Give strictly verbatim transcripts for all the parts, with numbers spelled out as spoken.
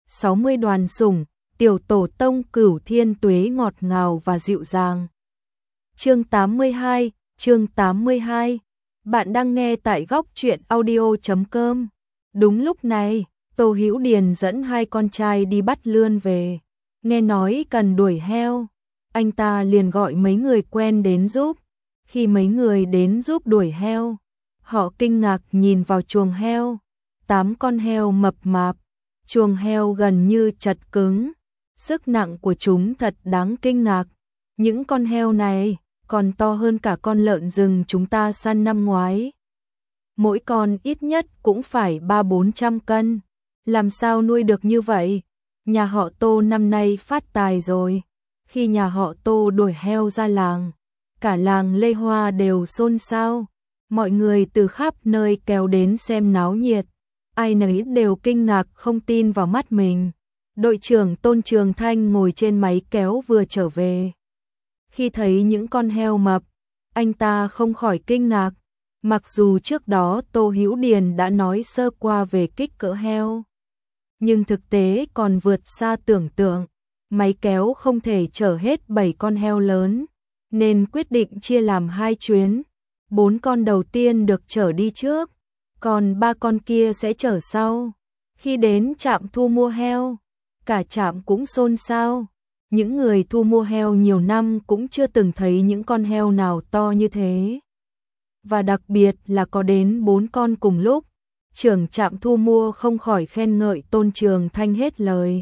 sáu mươi đoàn sủng, tiểu tổ tông cửu thiên tuế ngọt ngào và dịu dàng. Chương tám mươi hai, chương tám mươi hai. Bạn đang nghe tại góc truyện audio chấm com. Đúng lúc này, Tô Hữu Điền dẫn hai con trai đi bắt lươn về. Nghe nói cần đuổi heo, anh ta liền gọi mấy người quen đến giúp. Khi mấy người đến giúp đuổi heo, họ kinh ngạc nhìn vào chuồng heo. Tám con heo mập mạp, chuồng heo gần như chật cứng. Sức nặng của chúng thật đáng kinh ngạc. Những con heo này còn to hơn cả con lợn rừng chúng ta săn năm ngoái. Mỗi con ít nhất cũng phải ba bốn trăm cân. Làm sao nuôi được như vậy? Nhà họ Tô năm nay phát tài rồi. Khi nhà họ Tô đuổi heo ra làng, cả làng Lê Hoa đều xôn xao. Mọi người từ khắp nơi kéo đến xem náo nhiệt. Ai nấy đều kinh ngạc không tin vào mắt mình. Đội trưởng Tôn Trường Thanh ngồi trên máy kéo vừa trở về. Khi thấy những con heo mập, anh ta không khỏi kinh ngạc. Mặc dù trước đó Tô Hữu Điền đã nói sơ qua về kích cỡ heo, nhưng thực tế còn vượt xa tưởng tượng. Máy kéo không thể chở hết bảy con heo lớn, nên quyết định chia làm hai chuyến. Bốn con đầu tiên được chở đi trước, còn ba con kia sẽ chở sau. Khi đến trạm thu mua heo, cả trạm cũng xôn xao. Những người thu mua heo nhiều năm cũng chưa từng thấy những con heo nào to như thế. Và đặc biệt là có đến bốn con cùng lúc. Trưởng trạm thu mua không khỏi khen ngợi Tôn Trường Thanh hết lời.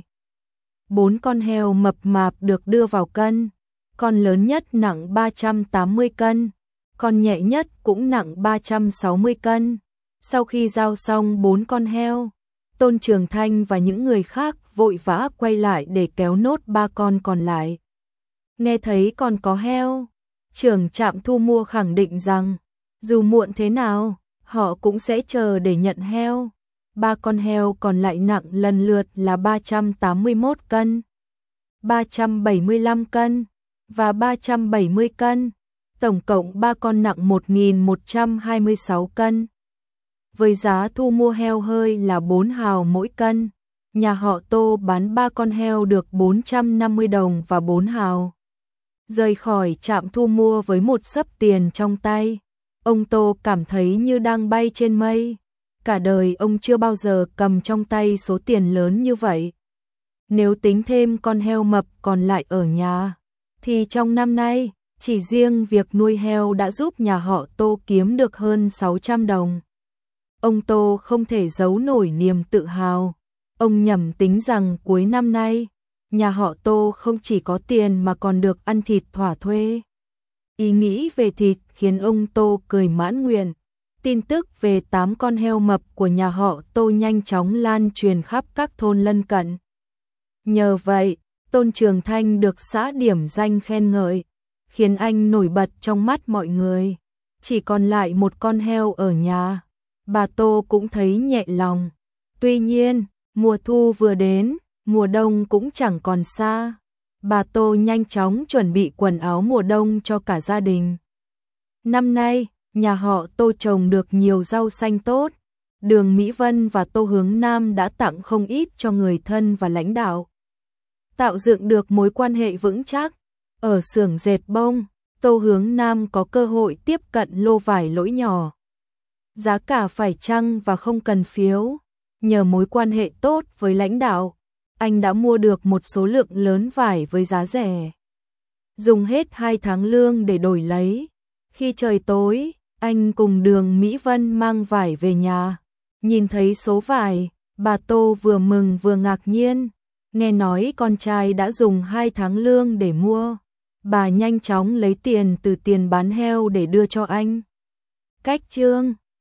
Bốn con heo mập mạp được đưa vào cân. Con lớn nhất nặng ba trăm tám mươi cân, con nhẹ nhất cũng nặng ba trăm sáu mươi cân. Sau khi giao xong bốn con heo, Tôn Trường Thanh và những người khác vội vã quay lại để kéo nốt ba con còn lại. Nghe thấy còn có heo, trưởng trạm thu mua khẳng định rằng dù muộn thế nào, họ cũng sẽ chờ để nhận heo. Ba con heo còn lại nặng lần lượt là ba trăm tám mươi mốt cân, ba trăm bảy mươi lăm cân và ba trăm bảy mươi cân. Tổng cộng ba con nặng một nghìn một trăm hai mươi sáu cân. Với giá thu mua heo hơi là bốn hào mỗi cân, nhà họ Tô bán ba con heo được bốn trăm năm mươi đồng và bốn hào. Rời khỏi trạm thu mua với một xấp tiền trong tay, ông Tô cảm thấy như đang bay trên mây. Cả đời ông chưa bao giờ cầm trong tay số tiền lớn như vậy. Nếu tính thêm con heo mập còn lại ở nhà, thì trong năm nay, chỉ riêng việc nuôi heo đã giúp nhà họ Tô kiếm được hơn sáu trăm đồng. Ông Tô không thể giấu nổi niềm tự hào. Ông nhẩm tính rằng cuối năm nay, nhà họ Tô không chỉ có tiền mà còn được ăn thịt thỏa thuê. Ý nghĩ về thịt khiến ông Tô cười mãn nguyện. Tin tức về tám con heo mập của nhà họ Tô nhanh chóng lan truyền khắp các thôn lân cận. Nhờ vậy, Tôn Trường Thanh được xã điểm danh khen ngợi, khiến anh nổi bật trong mắt mọi người. Chỉ còn lại một con heo ở nhà, bà Tô cũng thấy nhẹ lòng. Tuy nhiên, mùa thu vừa đến, mùa đông cũng chẳng còn xa. Bà Tô nhanh chóng chuẩn bị quần áo mùa đông cho cả gia đình. Năm nay, nhà họ Tô trồng được nhiều rau xanh tốt. Đường Mỹ Vân và Tô Hướng Nam đã tặng không ít cho người thân và lãnh đạo, tạo dựng được mối quan hệ vững chắc. Ở xưởng dệt bông, Tô Hướng Nam có cơ hội tiếp cận lô vải lỗi nhỏ, giá cả phải chăng và không cần phiếu. Nhờ mối quan hệ tốt với lãnh đạo, anh đã mua được một số lượng lớn vải với giá rẻ. Dùng hết hai tháng lương để đổi lấy. Khi trời tối, anh cùng Đường Mỹ Vân mang vải về nhà. Nhìn thấy số vải, bà Tô vừa mừng vừa ngạc nhiên. Nghe nói con trai đã dùng hai tháng lương để mua. Bà nhanh chóng lấy tiền từ tiền bán heo để đưa cho anh. Cách chương